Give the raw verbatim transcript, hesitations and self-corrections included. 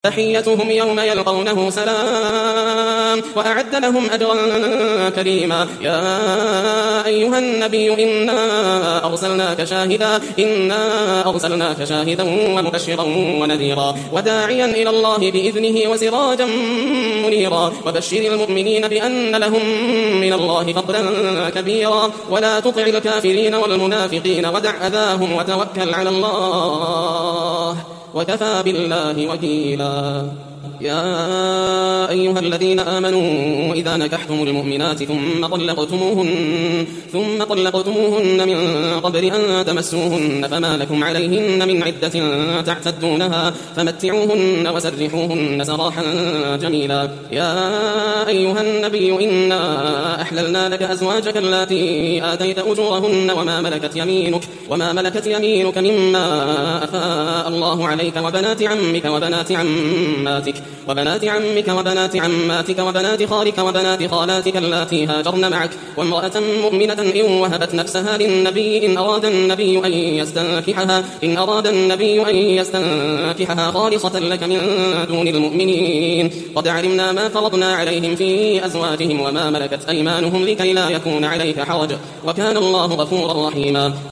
تحيتهم يوم يلقونه سلام وأعد لهم أجرا كريما. يا أيها النبي إنا أرسلناك شاهدا إنا أرسلناك شاهدا ومبشرا ونذيرا وداعيا إلى الله بإذنه وسراجا منيرا وبشر المؤمنين بأن لهم من الله فضلا كبيرا ولا تطع الكافرين والمنافقين ودع أذاهم وتوكل على الله وكفى بالله وكيلا. يا أيها الذين آمنوا إذا نكحتم المؤمنات ثم طلقتموهن ثم طلقتموهن من قبل أن تمسوهن فما لكم عليهن من عدة تعتدونها فمتعوهن وسرحوهن سراحا جميلا. يا أيها النبي إنا أحللنا لك أزواجك اللاتي آتيت أجورهن وما ملكت يمينك وما ملكت يمينك مما أفاء الله عليك وبنات عمك وبنات عماتك وبنات عمك وبنات عماتك وبنات خالك وبنات خالاتك اللاتي هاجرن معك وامرأة مؤمنة إن وهبت نفسها للنبي إن أراد النبي أن يستنكحها إن أراد النبي أن يستنكحها خالصة لك من دون المؤمنين. قد علمنا ما فرضنا عليهم في أزواجهم وما ملكت أيمانهم لكي لا يكون عليك حرج وكان الله غفورا رحيما.